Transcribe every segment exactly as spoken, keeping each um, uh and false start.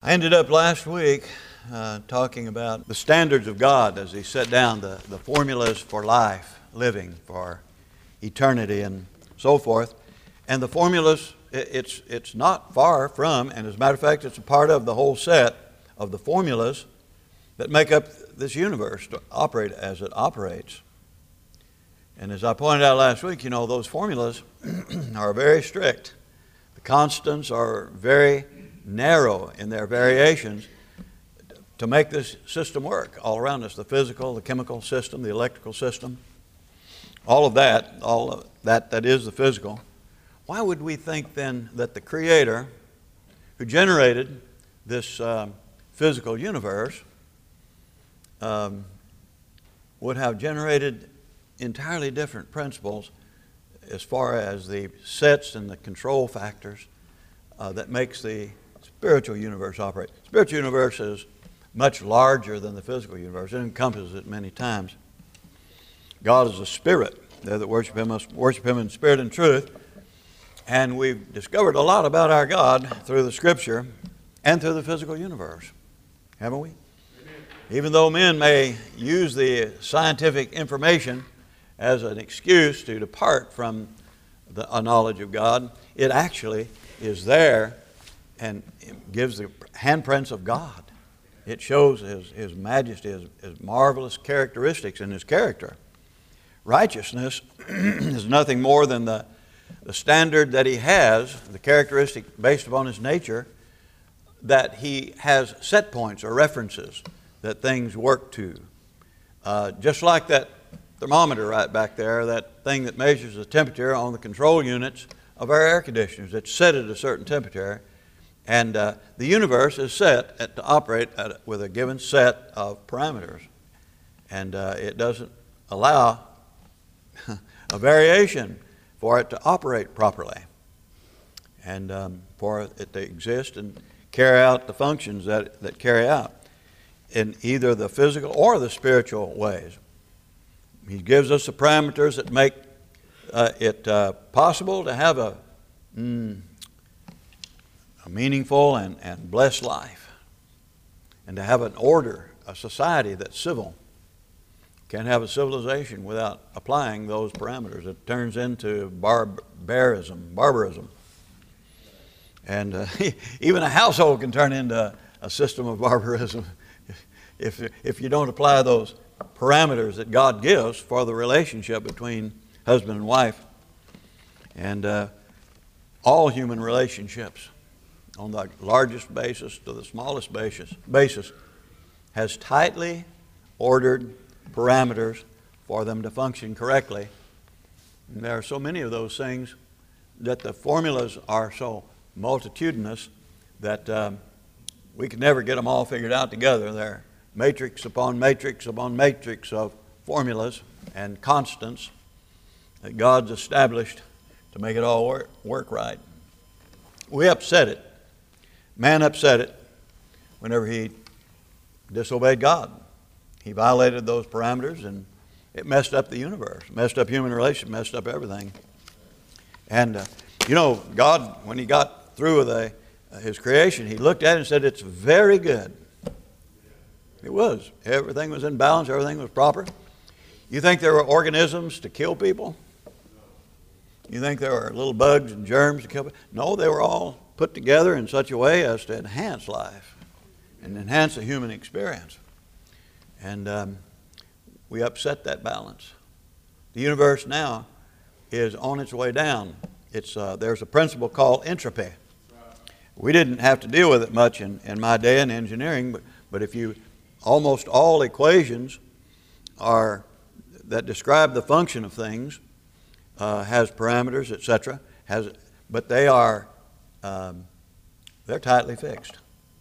I ended up last week uh, talking about the standards of God as He set down the, the formulas for life, living, for eternity and so forth. And the formulas, it, it's, it's not far from, and as a matter of fact, it's a part of the whole set of the formulas that make up this universe to operate as it operates. And as I pointed out last week, you know, those formulas are very strict. The constants are very narrow in their variations to make this system work all around us. The physical, the chemical system, the electrical system, all of that, all of that that is the physical. Why would we think then that the Creator who generated this um, physical universe um, would have generated entirely different principles as far as the sets and the control factors uh, that makes the spiritual universe operate? The spiritual universe is much larger than the physical universe. It encompasses it many times. God is a spirit. They that worship Him must worship Him in spirit and truth. And we've discovered a lot about our God through the Scripture and through the physical universe, haven't we? Amen. Even though men may use the scientific information as an excuse to depart from the, a knowledge of God, it actually is there and it gives the handprints of God. It shows His, His majesty, His, His marvelous characteristics in His character. Righteousness is nothing more than the, the standard that He has, the characteristic based upon His nature, that He has set points or references that things work to. Uh, just like that thermometer right back there, that thing that measures the temperature on the control units of our air conditioners. It's set at a certain temperature. And uh, the universe is set at, to operate at, with a given set of parameters. And uh, it doesn't allow a variation for it to operate properly and um, for it to exist and carry out the functions that, that carry out in either the physical or the spiritual ways. He gives us the parameters that make uh, it uh, possible to have a, mm, a meaningful and, and blessed life, and to have an order, a society that's civil. Can't have a civilization without applying those parameters. It turns into barbarism, barbarism. And uh, even a household can turn into a system of barbarism if, if you don't apply those parameters that God gives for the relationship between husband and wife. And uh, all human relationships, on the largest basis to the smallest basis, basis, has tightly ordered parameters for them to function correctly. And there are so many of those things that the formulas are so multitudinous that um, we can never get them all figured out together. They're matrix upon matrix upon matrix of formulas and constants that God's established to make it all work, work right. We upset it. Man upset it whenever he disobeyed God. He violated those parameters and it messed up the universe, messed up human relations, messed up everything. And uh, you know, God, when He got through with a, uh, His creation, He looked at it and said, "It's very good." It was. Everything was in balance. Everything was proper. You think there were organisms to kill people? You think there were little bugs and germs to kill people? No, they were all put together in such a way as to enhance life and enhance the human experience. And um, we upset that balance. The universe now is on its way down. It's, uh, there's a principle called entropy. We didn't have to deal with it much in, in my day in engineering, but, but if you almost all equations are that describe the function of things, uh, has parameters, et cetera. Has, but they are um, they're tightly fixed.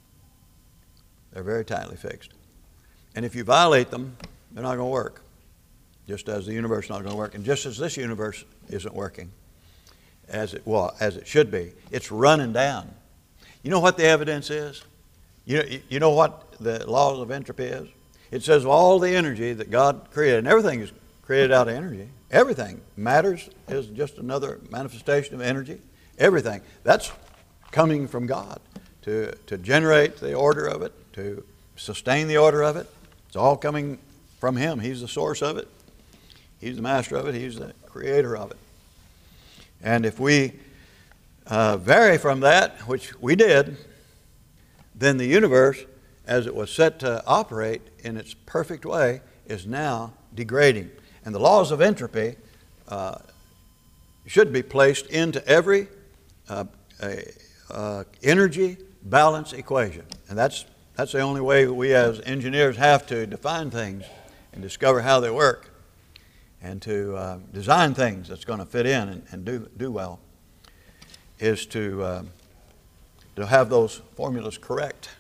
They're very tightly fixed, and if you violate them, they're not going to work. Just as the universe is not going to work, and just as this universe isn't working as it well as it should be, it's running down. You know what the evidence is? You know, you know what the laws of entropy is? It says all the energy that God created, and everything is created out of energy. Everything. Matters is just another manifestation of energy. Everything. That's coming from God to to, to generate the order of it, to sustain the order of it. It's all coming from Him. He's the source of it. He's the master of it. He's the creator of it. And if we uh, vary from that, which we did, then the universe, as it was set to operate in its perfect way, is now degrading. And the laws of entropy uh, should be placed into every uh, a, uh, energy balance equation. And that's, that's the only way we as engineers have to define things and discover how they work and to uh, design things that's going to fit in and, and do, do well, is to, uh, to have those formulas correct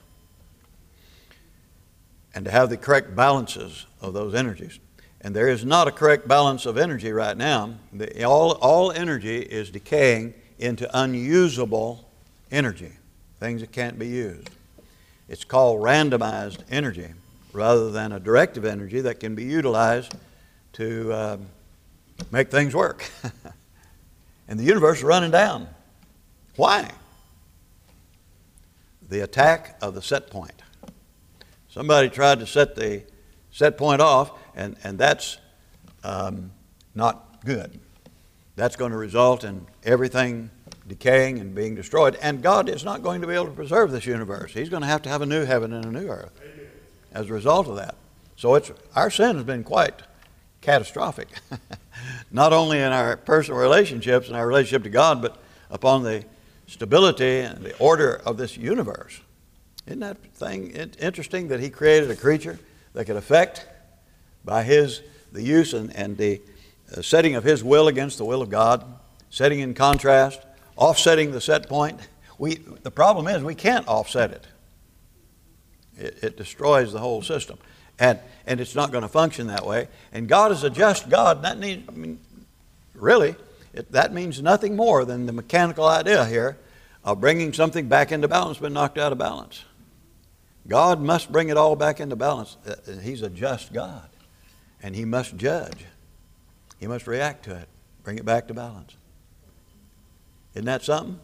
and to have the correct balances of those energies. And there is not a correct balance of energy right now. The, all, all energy is decaying into unusable energy, things that can't be used. It's called randomized energy rather than a directive energy that can be utilized to uh, make things work. And the universe is running down. Why? The attack of the set point. Somebody tried to set the set point off, and, and that's um, not good. That's going to result in everything decaying and being destroyed. And God is not going to be able to preserve this universe. He's going to have to have a new heaven and a new earth as a result of that. So it's, our sin has been quite catastrophic, not only in our personal relationships and our relationship to God, but upon the stability and the order of this universe. Isn't that thing interesting that He created a creature that could affect by His the use and, and the uh, setting of His will against the will of God, setting in contrast, offsetting the set point. We, the problem is we can't offset it. It, it destroys the whole system. And, and it's not going to function that way. And God is a just God. That means, I mean, really, it, that means nothing more than the mechanical idea here of bringing something back into balance but knocked out of balance. God must bring it all back into balance. He's a just God. And He must judge. He must react to it, bring it back to balance. Isn't that something?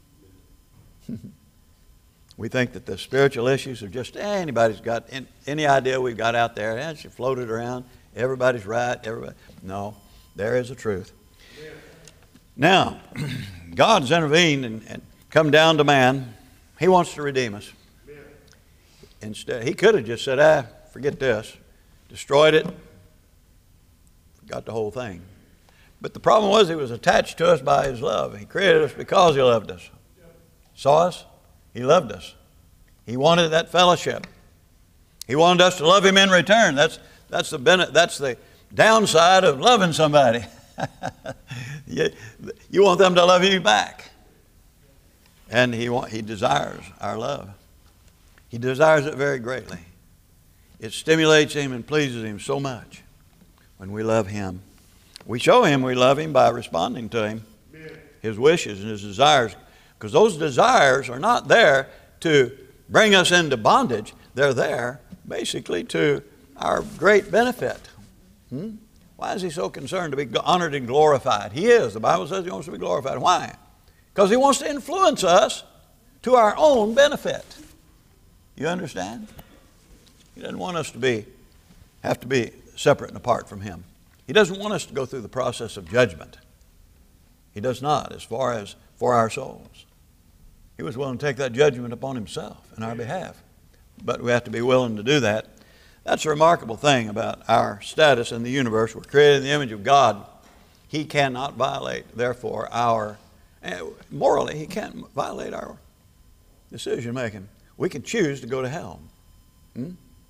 We think that the spiritual issues are just, eh, anybody's got any idea we've got out there. Eh, it's floated around. Everybody's right. Everybody. No, there is a truth. Yeah. Now, God's intervened and, and come down to man. He wants to redeem us. Yeah. Instead, He could have just said, ah, forget this, destroyed it, got the whole thing. But the problem was He was attached to us by His love. He created us because He loved us. Saw us. He loved us. He wanted that fellowship. He wanted us to love Him in return. That's, that's, the, that's the downside of loving somebody. you, you want them to love you back. And he, want, he desires our love. He desires it very greatly. It stimulates Him and pleases Him so much when we love Him. We show Him we love Him by responding to Him, His wishes and His desires. Because those desires are not there to bring us into bondage. They're there basically to our great benefit. Hmm? Why is He so concerned to be honored and glorified? He is. The Bible says He wants to be glorified. Why? Because He wants to influence us to our own benefit. You understand? He doesn't want us to be, have to be separate and apart from Him. He doesn't want us to go through the process of judgment. He does not, as far as for our souls. He was willing to take that judgment upon Himself in our behalf. But we have to be willing to do that. That's a remarkable thing about our status in the universe. We're created in the image of God. He cannot violate, therefore, our, morally, He can't violate our decision making. We can choose to go to hell. Hmm?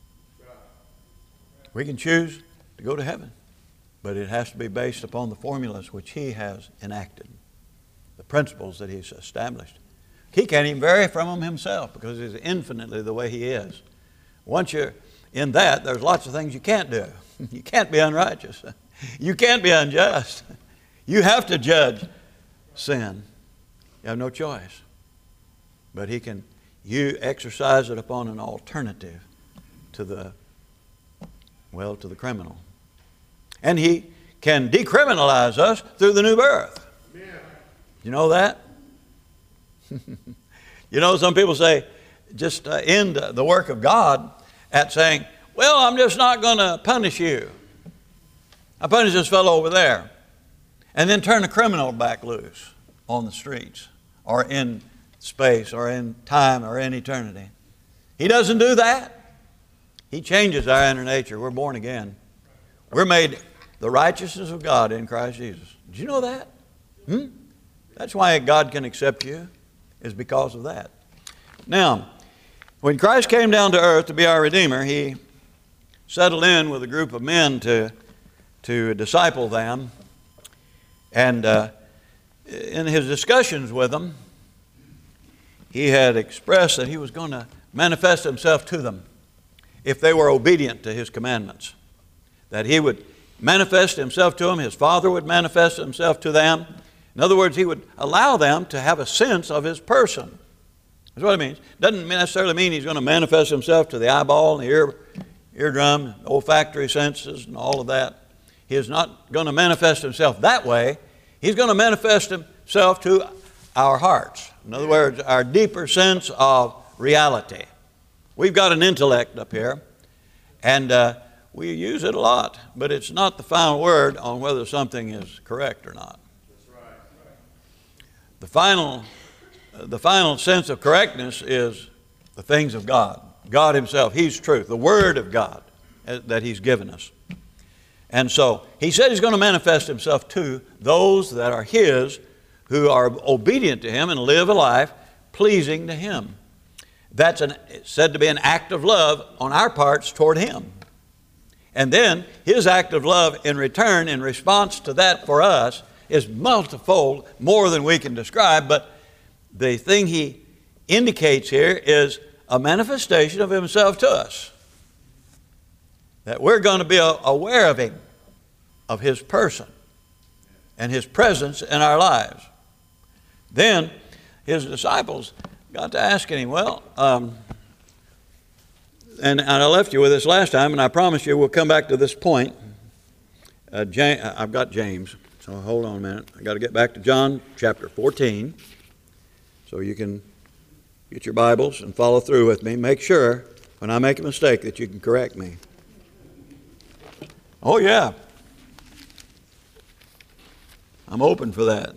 We can choose to go to heaven. But it has to be based upon the formulas which He has enacted, the principles that He's established. He can't even vary from them Himself because He's infinitely the way He is. Once you're in that, there's lots of things you can't do. You can't be unrighteous. You can't be unjust. You have to judge sin. You have no choice. But He can, you exercise it upon an alternative to the, well, to the criminal. And He can decriminalize us through the new birth. Yeah. You know that? You know, some people say, just uh, end the work of God at saying, well, I'm just not going to punish you. I punish this fellow over there. And then turn the criminal back loose on the streets or in space or in time or in eternity. He doesn't do that. He changes our inner nature. We're born again. We're made the righteousness of God in Christ Jesus. Did you know that? Hmm? That's why God can accept you, is because of that. Now, when Christ came down to earth to be our Redeemer, He settled in with a group of men to, to disciple them. And uh, in His discussions with them, He had expressed that He was going to manifest Himself to them if they were obedient to His commandments. That He would manifest Himself to them, His Father would manifest Himself to them. In other words, He would allow them to have a sense of His person. That's what it means. Doesn't necessarily mean He's going to manifest Himself to the eyeball and the ear, eardrum, olfactory senses and all of that. He is not going to manifest Himself that way. He's going to manifest Himself to our hearts. In other words, our deeper sense of reality. We've got an intellect up here, and uh, we use it a lot, but it's not the final word on whether something is correct or not. That's right. The final, uh, the final sense of correctness is the things of God. God Himself, He's truth, the Word of God uh, that He's given us. And so He said He's going to manifest Himself to those that are His, who are obedient to Him and live a life pleasing to Him. That's an, said to be an act of love on our parts toward Him. And then His act of love in return, in response to that for us, is multifold, more than we can describe. But the thing He indicates here is a manifestation of Himself to us. That we're going to be aware of Him, of His person, and His presence in our lives. Then His disciples got to asking Him, well, um, and, and I left you with this last time, and I promise you we'll come back to this point. Uh, James, I've got James, so hold on a minute. I've got to get back to John chapter fourteen, so you can get your Bibles and follow through with me. Make sure when I make a mistake that you can correct me. Oh, yeah. I'm open for that.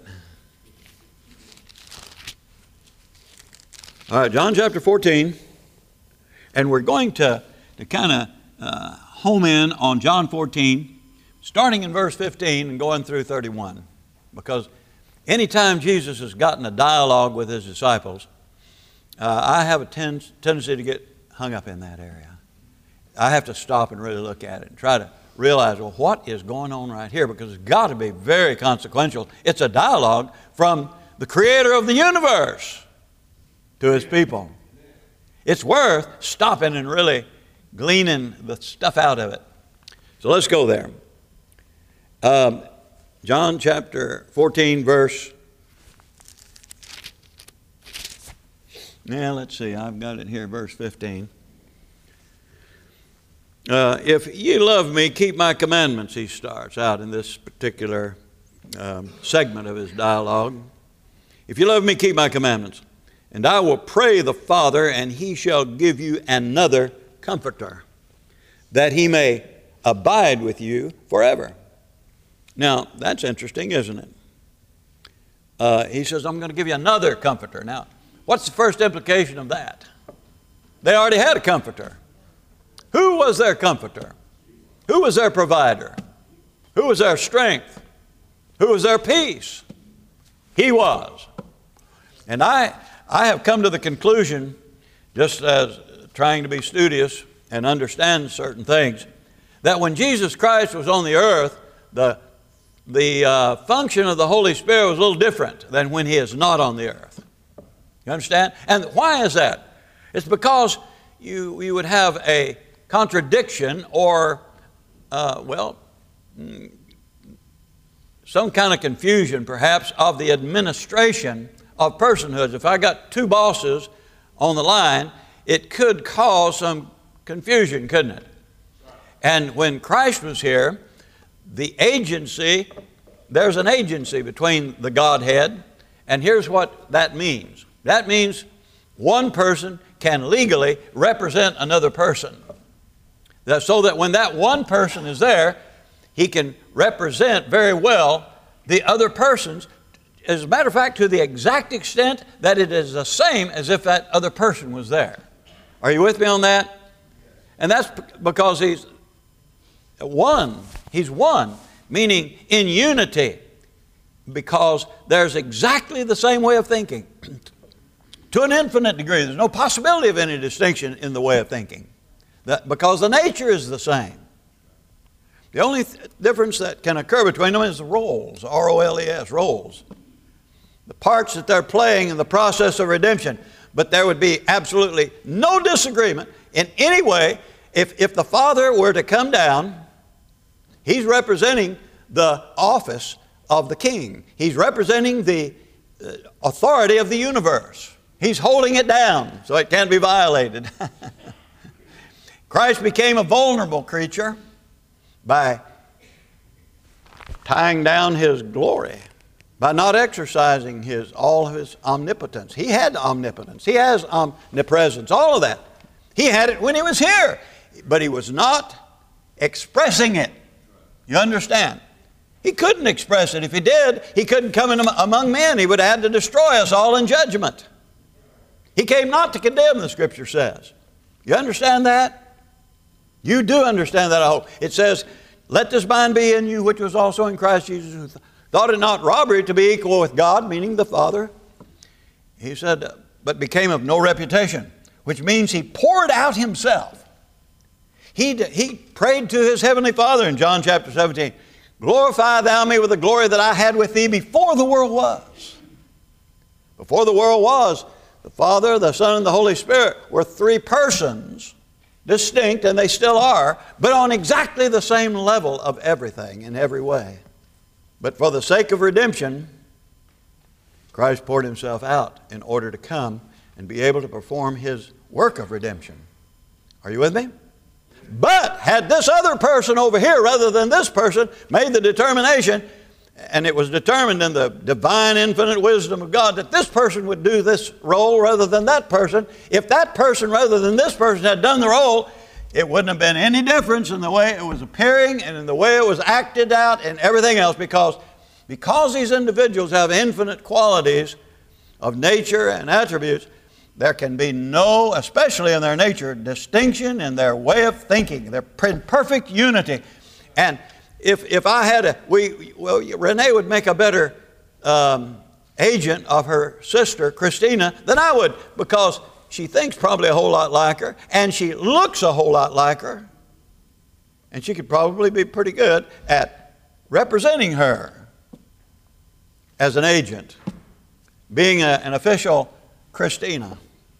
All right, John chapter fourteen. And we're going to, to kind of uh, home in on John fourteen, starting in verse fifteen and going through thirty-one. Because anytime Jesus has gotten a dialogue with His disciples, uh, I have a ten- tendency to get hung up in that area. I have to stop and really look at it and try to realize, well, what is going on right here? Because it's got to be very consequential. It's a dialogue from the Creator of the universe to His people. It's worth stopping and really gleaning the stuff out of it. So let's go there. Um, John chapter fourteen, verse... Yeah, let's see. I've got it here, verse fifteen. Uh, if ye love me, keep my commandments, he starts out in this particular um, segment of his dialogue. If you love me, keep my commandments. And I will pray the Father, and He shall give you another Comforter, that He may abide with you forever. Now, that's interesting, isn't it? Uh, he says, I'm going to give you another Comforter. Now, what's the first implication of that? They already had a Comforter. Who was their Comforter? Who was their provider? Who was their strength? Who was their peace? He was. And I, I have come to the conclusion, just as trying to be studious and understand certain things, that when Jesus Christ was on the earth, the, the uh, function of the Holy Spirit was a little different than when He is not on the earth. You understand? And why is that? It's because you, you would have a contradiction or, uh, well, some kind of confusion perhaps of the administration of personhoods. If I got two bosses on the line, it could cause some confusion, couldn't it? And when Christ was here, the agency, there's an agency between the Godhead, and here's what that means. That means one person can legally represent another person. That, so that when that one person is there, he can represent very well the other persons, as a matter of fact, to the exact extent that it is the same as if that other person was there. Are you with me on that? And that's because he's one. He's one, meaning in unity, because there's exactly the same way of thinking. To an infinite degree, there's no possibility of any distinction in the way of thinking, that, because the nature is the same. The only th- difference that can occur between them is the roles, R O L E S, roles. The parts that they're playing in the process of redemption. But there would be absolutely no disagreement in any way. If, if the Father were to come down, He's representing the office of the King. He's representing the uh, authority of the universe. He's holding it down so it can't be violated. Christ became a vulnerable creature by tying down His glory, by not exercising his, all of His omnipotence. He had omnipotence. He has omnipresence, all of that. He had it when He was here, but He was not expressing it. You understand? He couldn't express it. If He did, He couldn't come in among men. He would have had to destroy us all in judgment. He came not to condemn, the Scripture says. You understand that? You do understand that, I hope. It says, let this mind be in you, which was also in Christ Jesus, who th- thought it not robbery to be equal with God, meaning the Father. He said, but became of no reputation, which means He poured out Himself. He, he prayed to His Heavenly Father in John chapter seventeen, glorify Thou me with the glory that I had with Thee before the world was. Before the world was, the Father, the Son, and the Holy Spirit were three persons, distinct, and they still are, but on exactly the same level of everything in every way. But for the sake of redemption, Christ poured Himself out in order to come and be able to perform His work of redemption. Are you with me? But had this other person over here, rather than this person, made the determination, and it was determined in the divine infinite wisdom of God that this person would do this role rather than that person, if that person rather than this person had done the role, it wouldn't have been any difference in the way it was appearing and in the way it was acted out and everything else, because, because these individuals have infinite qualities of nature and attributes, there can be no, especially in their nature, distinction in their way of thinking. They're in perfect unity. And if, if I had a, we, well, Renee would make a better um, agent of her sister, Christina, than I would, because she thinks probably a whole lot like her, and she looks a whole lot like her, and she could probably be pretty good at representing her as an agent, being a, an official Christina,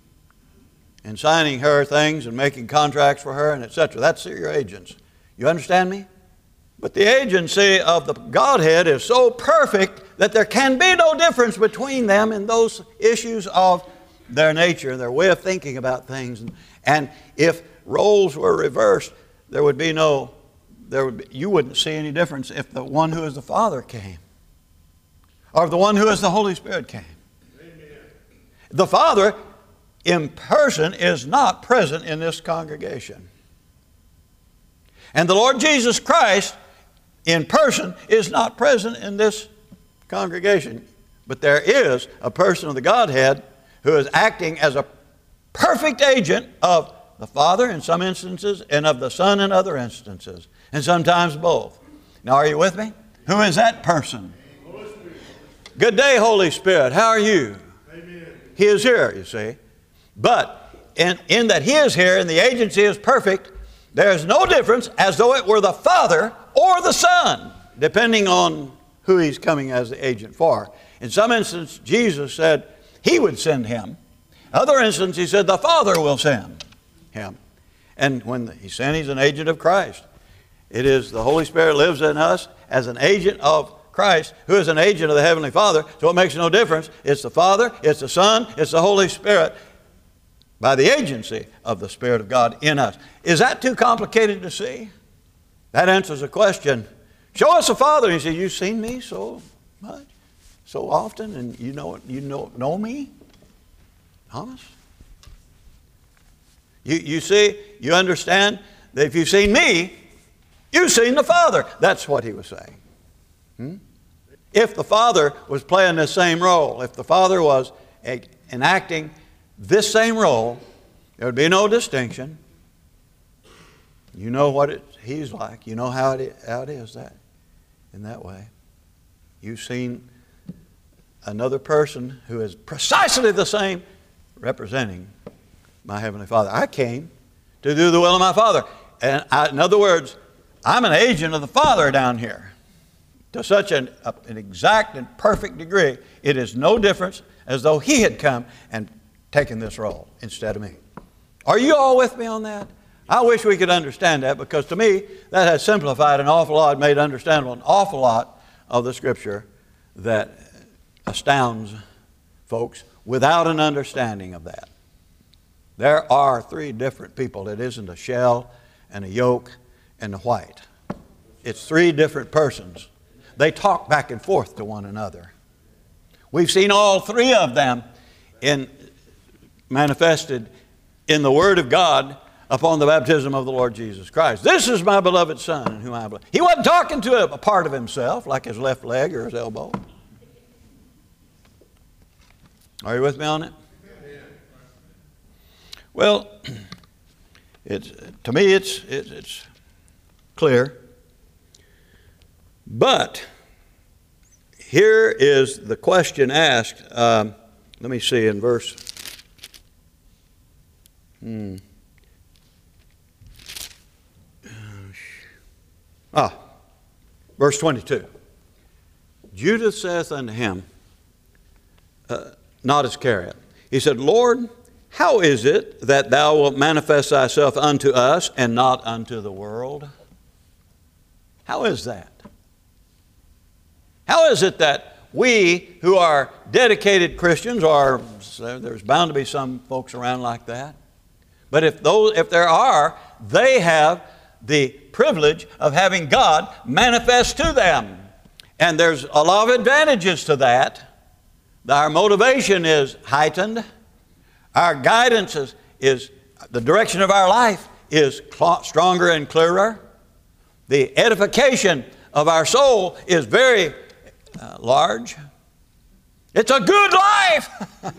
and signing her things and making contracts for her and et cetera. That's your agents. You understand me? But the agency of the Godhead is so perfect that there can be no difference between them in those issues of their nature, their way of thinking about things. And if roles were reversed, there would be no, there would be, you wouldn't see any difference if the one who is the Father came, or if the one who is the Holy Spirit came. Amen. The Father in person is not present in this congregation. And the Lord Jesus Christ in person is not present in this congregation. But there is a person of the Godhead who is acting as a perfect agent of the Father in some instances and of the Son in other instances, and sometimes both. Now, are you with me? Who is that person? Good day, Holy Spirit. How are you? Amen. He is here, you see. But in, in that He is here and the agency is perfect, there is no difference as though it were the Father or the Son, depending on who He's coming as the agent for. In some instances, Jesus said He would send Him. Other instances, He said the Father will send Him. And when He sent, He's an agent of Christ. It is the Holy Spirit lives in us as an agent of Christ, who is an agent of the Heavenly Father. So it makes no difference. It's the Father, it's the Son, it's the Holy Spirit, by the agency of the Spirit of God in us. Is that too complicated to see? That answers the question. Show us the Father. And He said, you've seen me so much, so often, and you know you know, know me? Thomas? You, you see, you understand that if you've seen me, you've seen the Father. That's what he was saying. Hmm? If the Father was playing this same role, if the Father was a, enacting this same role, there would be no distinction. You know what it, he's like. You know how it, how it is that, in that way. You've seen another person who is precisely the same representing my Heavenly Father. I came to do the will of my Father. And I, in other words, I'm an agent of the Father down here. To such an, a, an exact and perfect degree, it is no difference as though He had come and taken this role instead of me. Are you all with me on that? I wish we could understand that, because to me, that has simplified an awful lot, made understandable an awful lot of the Scripture that astounds folks without an understanding of that. There are three different people. It isn't a shell and a yolk and a white. It's three different persons. They talk back and forth to one another. We've seen all three of them in, manifested in the Word of God upon the baptism of the Lord Jesus Christ. This is my beloved Son in whom I believe. He wasn't talking to a part of himself, like his left leg or his elbow. Are you with me on it? Well, it's, to me it's, it's, it's clear. But here is the question asked. Um, let me see in verse. Hmm. Ah, verse twenty-two. Judas saith unto him, uh, not Iscariot. He said, Lord, how is it that thou wilt manifest thyself unto us and not unto the world? How is that? How is it that we who are dedicated Christians, or there's bound to be some folks around like that, but if those, if there are, they have the privilege of having God manifest to them. And there's a lot of advantages to that. Our motivation is heightened. Our guidance is, is the direction of our life is stronger and clearer. The edification of our soul is very uh, large. It's a good life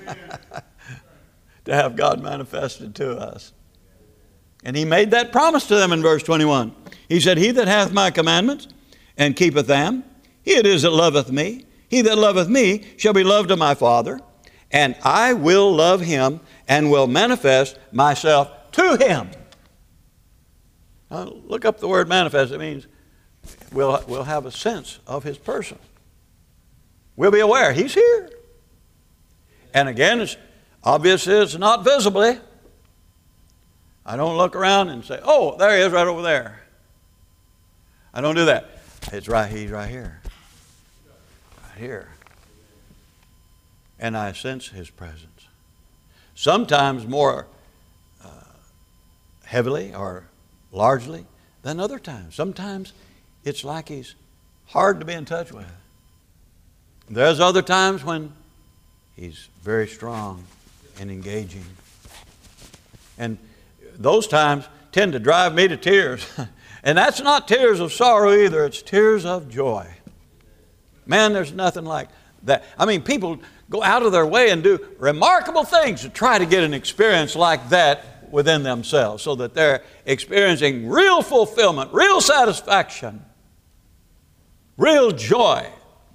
to have God manifested to us. And He made that promise to them in verse twenty-one. He said, He that hath my commandments and keepeth them, he it is that loveth me. He that loveth me shall be loved of my Father, and I will love him and will manifest myself to him. Now, look up the word manifest. It means we'll, we'll have a sense of His person. We'll be aware He's here. And again, it's obvious it's not visibly. I don't look around and say, oh, there He is right over there. I don't do that. It's right, He's right here. Right here. And I sense His presence. Sometimes more uh, heavily or largely than other times. Sometimes it's like He's hard to be in touch with. There's other times when He's very strong and engaging. And those times tend to drive me to tears. And that's not tears of sorrow either. It's tears of joy. Man, there's nothing like that. I mean, people go out of their way and do remarkable things to try to get an experience like that within themselves, so that they're experiencing real fulfillment, real satisfaction, real joy.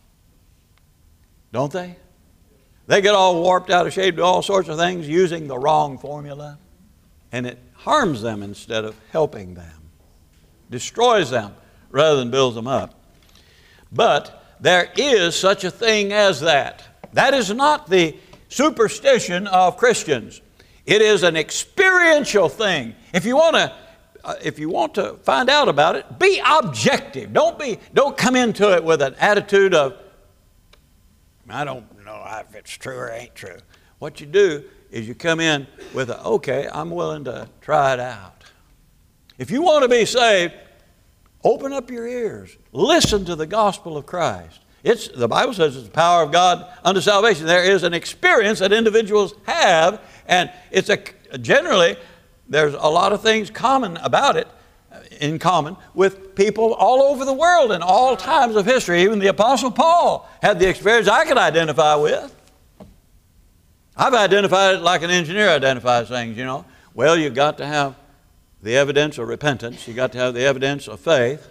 Don't they? They get all warped out of shape, do all sorts of things using the wrong formula, and it harms them instead of helping them, destroys them rather than builds them up. But there is such a thing as that. That is not the superstition of Christians. It is an experiential thing. If you want to, uh, if you want to find out about it, be objective. Don't be, don't come into it with an attitude of, I don't know if it's true or ain't true. What you do is you come in with a, okay, I'm willing to try it out. If you want to be saved, open up your ears. Listen to the gospel of Christ. It's, the Bible says it's the power of God unto salvation. There is an experience that individuals have, and it's a, generally there's a lot of things common about it, in common with people all over the world in all times of history. Even the Apostle Paul had the experience I could identify with. I've identified it like an engineer identifies things, you know. Well, you've got to have the evidence of repentance. You've got to have the evidence of faith.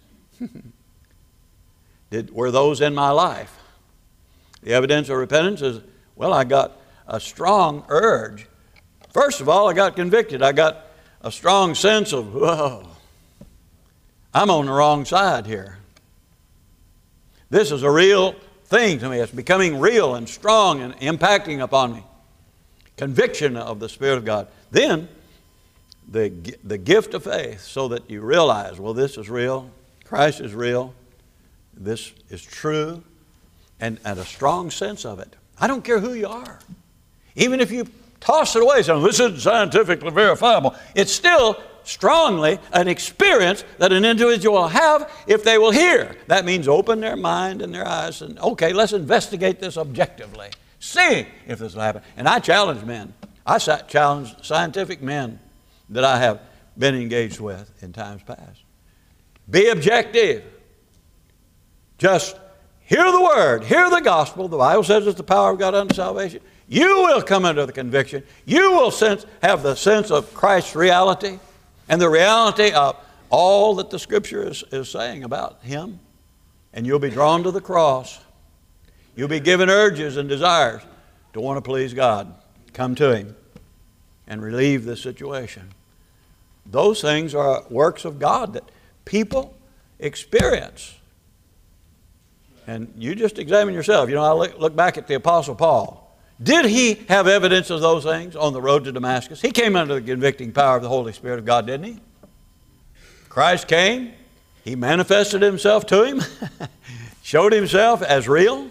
Did, were those in my life? The evidence of repentance is, well, I got a strong urge. First of all, I got convicted. I got a strong sense of, whoa, I'm on the wrong side here. This is a real thing to me. It's becoming real and strong and impacting upon me. Conviction of the Spirit of God. Then, the, the gift of faith, so that you realize, well, this is real. Christ is real. This is true. And, and a strong sense of it. I don't care who you are. Even if you toss it away, saying, this isn't scientifically verifiable, it's still strongly an experience that an individual will have if they will hear. That means open their mind and their eyes and, okay, let's investigate this objectively. See if this will happen. And I challenge men. I challenge scientific men that I have been engaged with in times past. Be objective. Just hear the word, hear the gospel. The Bible says it's the power of God unto salvation. You will come under the conviction. You will sense, have the sense of Christ's reality and the reality of all that the Scripture is, is saying about Him. And you'll be drawn to the cross. You'll be given urges and desires to want to please God. Come to Him and relieve the situation. Those things are works of God that people experience. And you just examine yourself. You know, I look, look back at the Apostle Paul. Did he have evidence of those things on the road to Damascus? He came under the convicting power of the Holy Spirit of God, didn't he? Christ came. He manifested Himself to him. Showed Himself as real.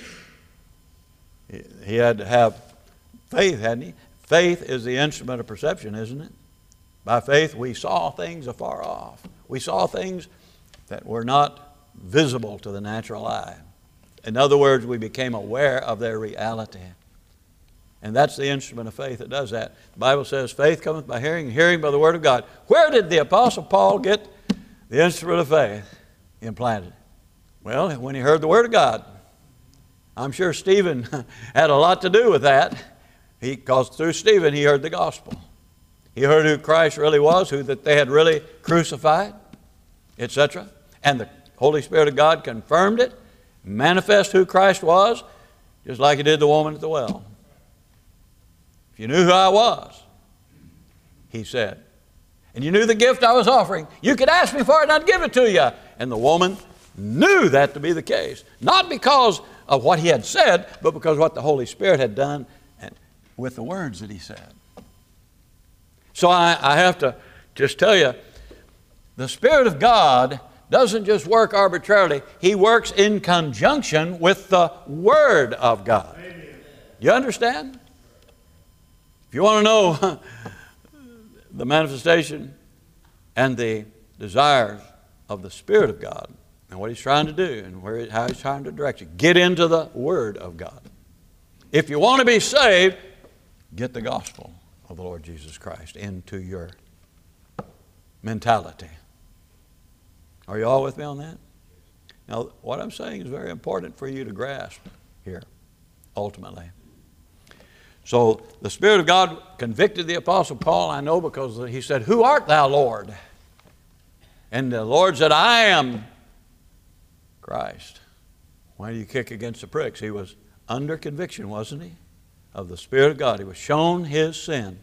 He had to have faith, hadn't he? Faith is the instrument of perception, isn't it? By faith we saw things afar off. We saw things that were not visible to the natural eye. In other words, we became aware of their reality. And that's the instrument of faith that does that. The Bible says, faith cometh by hearing, and hearing by the Word of God. Where did the Apostle Paul get the instrument of faith implanted? Well, when he heard the Word of God. I'm sure Stephen had a lot to do with that, because through Stephen he heard the gospel. He heard who Christ really was, who that they had really crucified, et cetera. And the Holy Spirit of God confirmed it, manifest who Christ was, just like He did the woman at the well. If you knew who I was, He said, and you knew the gift I was offering, you could ask me for it and I'd give it to you. And the woman knew that to be the case. Not because of what He had said, but because of what the Holy Spirit had done and with the words that He said. So I, I have to just tell you, the Spirit of God doesn't just work arbitrarily. He works in conjunction with the Word of God. You understand? If you want to know the manifestation and the desires of the Spirit of God and what He's trying to do and where, how He's trying to direct you, get into the Word of God. If you want to be saved, get the gospel of the Lord Jesus Christ into your mentality. Are you all with me on that? Now, what I'm saying is very important for you to grasp here, ultimately. So, the Spirit of God convicted the Apostle Paul, I know, because he said, who art thou, Lord? And the Lord said, I am Christ. Why do you kick against the pricks? He was under conviction, wasn't he? Of the Spirit of God. He was shown his sin.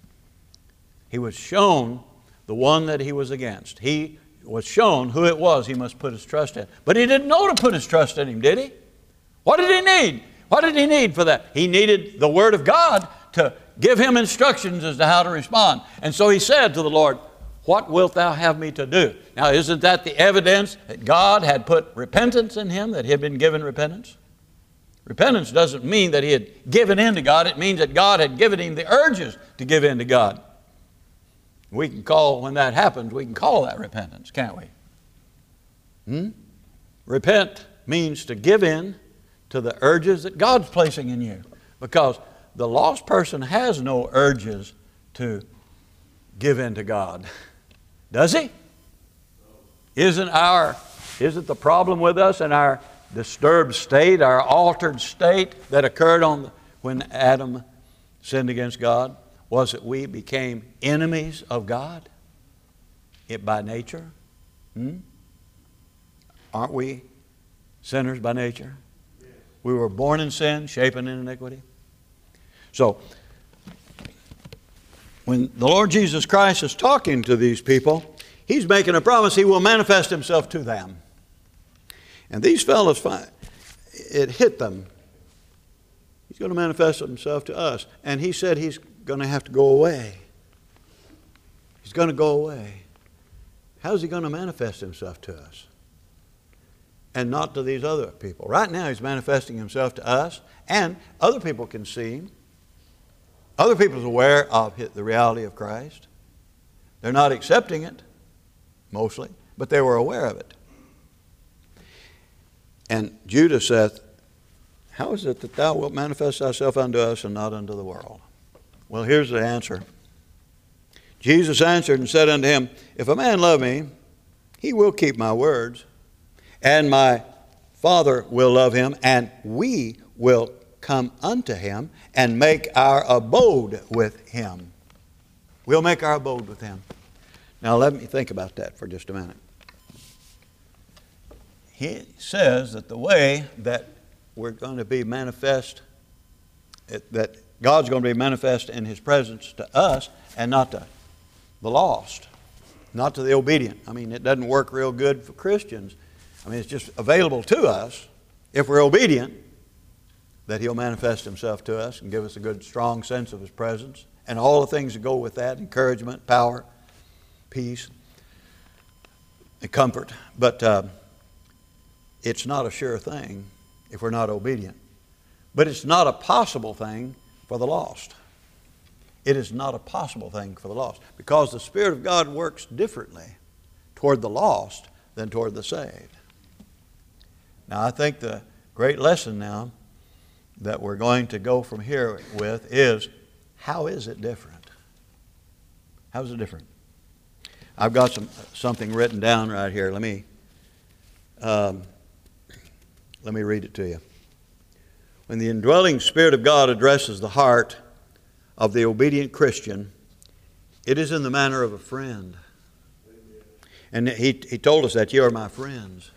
He was shown the one that he was against. He was shown who it was he must put his trust in. But he didn't know to put his trust in Him, did he? What did he need? What did he need for that? He needed the Word of God to give him instructions as to how to respond. And so he said to the Lord, what wilt thou have me to do? Now, isn't that the evidence that God had put repentance in him, that he had been given repentance? Repentance doesn't mean that he had given in to God. It means that God had given him the urges to give in to God. We can call, when that happens, we can call that repentance, can't we? Hmm? Repent means to give in to the urges that God's placing in you. Because the lost person has no urges to give in to God. Does he? Isn't our, isn't the problem with us and our disturbed state, our altered state that occurred on the, when Adam sinned against God, was that we became enemies of God it by nature? Hmm? Aren't we sinners by nature? We were born in sin, shapen in iniquity. So, when the Lord Jesus Christ is talking to these people, He's making a promise He will manifest Himself to them. And these fellows, it hit them. He's going to manifest Himself to us. And He said He's going to have to go away. He's going to go away. How's He going to manifest Himself to us? And not to these other people. Right now He's manifesting Himself to us, and other people can see Him. Other people are aware of the reality of Christ. They're not accepting it, mostly, but they were aware of it. And Judah saith, how is it that thou wilt manifest thyself unto us and not unto the world? Well, here's the answer. Jesus answered and said unto him, if a man love me, he will keep my words, and my Father will love him, and we will come unto him and make our abode with him. We'll make our abode with him. Now let me think about that for just a minute. He says that the way that we're going to be manifest, that God's going to be manifest in His presence to us and not to the lost, not to the obedient. I mean, it doesn't work real good for Christians. I mean, it's just available to us if we're obedient, that He'll manifest Himself to us and give us a good, strong sense of His presence and all the things that go with that, encouragement, power, peace, and comfort. But uh, it's not a sure thing if we're not obedient. But it's not a possible thing for the lost. It is not a possible thing for the lost, because the Spirit of God works differently toward the lost than toward the saved. Now, I think the great lesson now that we're going to go from here with is, how is it different? How is it different? I've got some something written down right here. Let me um, let me read it to you. When the indwelling Spirit of God addresses the heart of the obedient Christian, it is in the manner of a friend. And he, he told us that, you are my friends.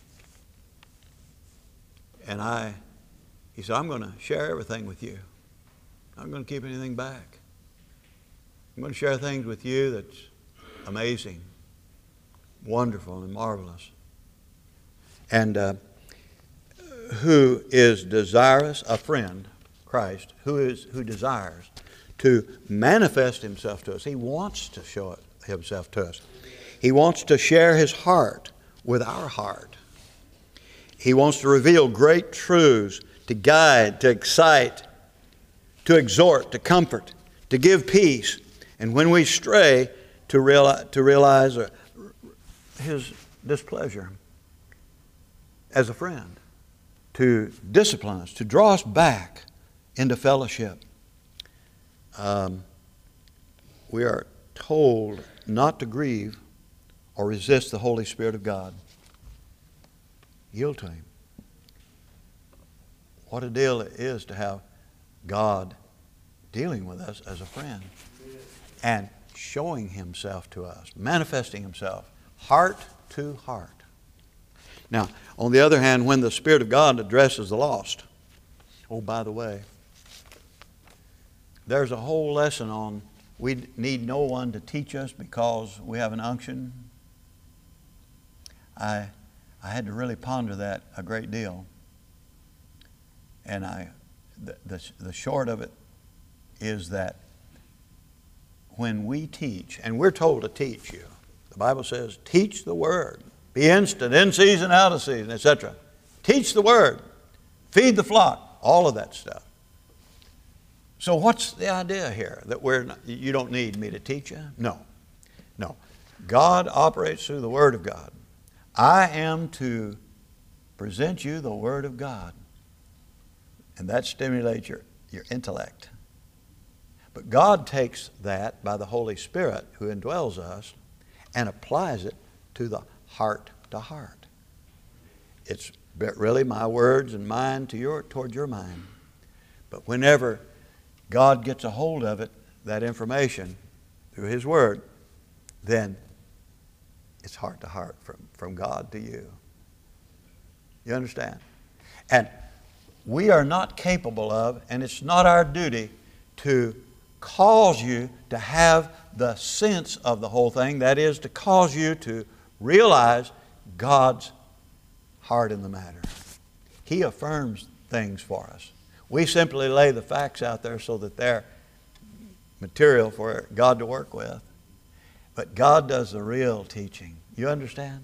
And I, he said, I'm going to share everything with you. I'm not going to keep anything back. I'm going to share things with you that's amazing, wonderful, and marvelous. And uh, who is desirous, a friend, Christ, who is who desires to manifest Himself to us. He wants to show it, Himself to us. He wants to share His heart with our heart. He wants to reveal great truths to guide, to excite, to exhort, to comfort, to give peace. And when we stray, to realize, to realize His displeasure as a friend, to discipline us, to draw us back into fellowship. Um, we are told not to grieve or resist the Holy Spirit of God. Yield to Him. What a deal it is to have God dealing with us as a friend and showing Himself to us, manifesting Himself, heart to heart. Now, on the other hand, when the Spirit of God addresses the lost, oh, by the way, there's a whole lesson on we need no one to teach us because we have an unction. I, I had to really ponder that a great deal. And I, the, the, the short of it is that when we teach, and we're told to teach you, the Bible says, teach the Word. Be instant, in season, out of season, et cetera. Teach the Word. Feed the flock. All of that stuff. So what's the idea here? That we're not, you don't need me to teach you? No. No. God operates through the Word of God. I am to present you the Word of God. And that stimulates your, your intellect. But God takes that by the Holy Spirit who indwells us and applies it to the heart to heart. It's really my words and mine to your, toward your mind. But whenever God gets a hold of it, that information, through His Word, then it's heart to heart from, from God to you. You understand? And we are not capable of, and it's not our duty to cause you to have the sense of the whole thing. That is, to cause you to realize God's heart in the matter. He affirms things for us. We simply lay the facts out there so that they're material for God to work with. But God does the real teaching. You understand?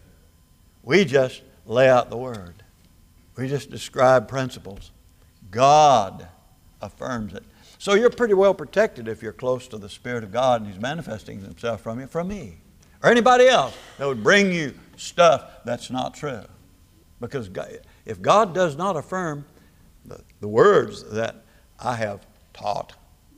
We just lay out the Word. We just describe principles. God affirms it. So you're pretty well protected if you're close to the Spirit of God and He's manifesting Himself from you, from me, or anybody else that would bring you stuff that's not true. Because God, if God does not affirm the, the words that I have taught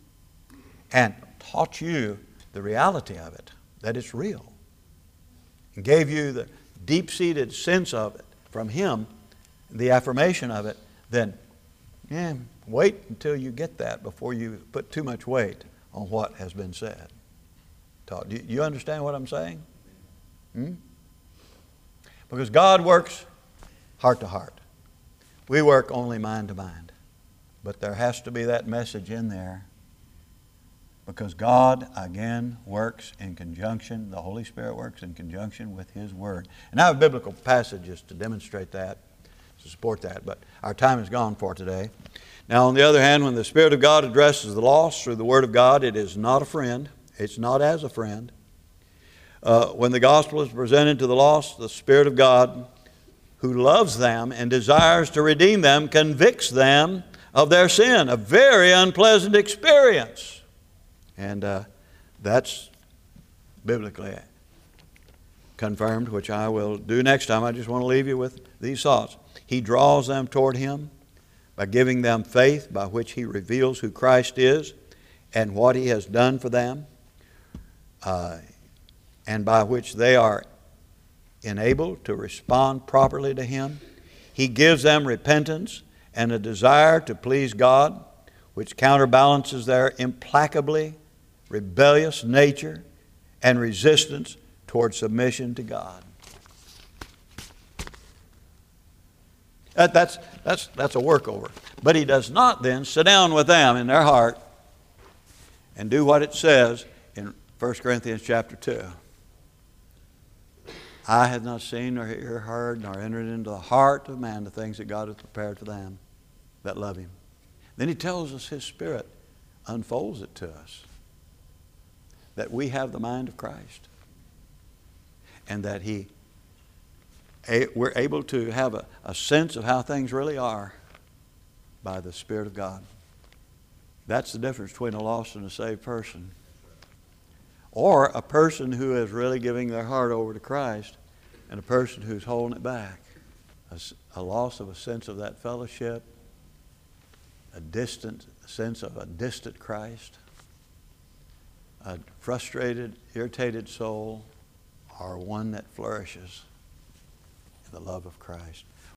and taught you the reality of it, that it's real, and gave you the deep-seated sense of it from Him, the affirmation of it, then yeah, wait until you get that before you put too much weight on what has been said. Taught. Do you understand what I'm saying? Hmm? Because God works heart to heart. We work only mind to mind. But there has to be that message in there, because God, again, works in conjunction, the Holy Spirit works in conjunction with His Word. And I have biblical passages to demonstrate that, to support that, but our time is gone for today. Now, on the other hand, when the Spirit of God addresses the lost through the Word of God, it is not a friend. It's not as a friend. Uh, when the gospel is presented to the lost, the Spirit of God, who loves them and desires to redeem them, convicts them of their sin. A very unpleasant experience. And uh, that's biblically confirmed, which I will do next time. I just want to leave you with these thoughts. He draws them toward Him by giving them faith by which He reveals who Christ is and what He has done for them, uh, and by which they are enabled to respond properly to Him. He gives them repentance and a desire to please God, which counterbalances their implacably rebellious nature and resistance toward submission to God. That, that's, that's, that's a workover. But He does not then sit down with them in their heart and do what it says in First Corinthians chapter two. Eye hath not seen, nor ear heard, nor entered into the heart of man the things that God hath prepared for them that love Him. Then He tells us His Spirit unfolds it to us, that we have the mind of Christ, and that He, we're able to have a, a sense of how things really are by the Spirit of God. That's the difference between a lost and a saved person. Or a person who is really giving their heart over to Christ and a person who's holding it back. A, a loss of a sense of that fellowship, a distant sense of a distant Christ, a frustrated, irritated soul, or one that flourishes in the love of Christ.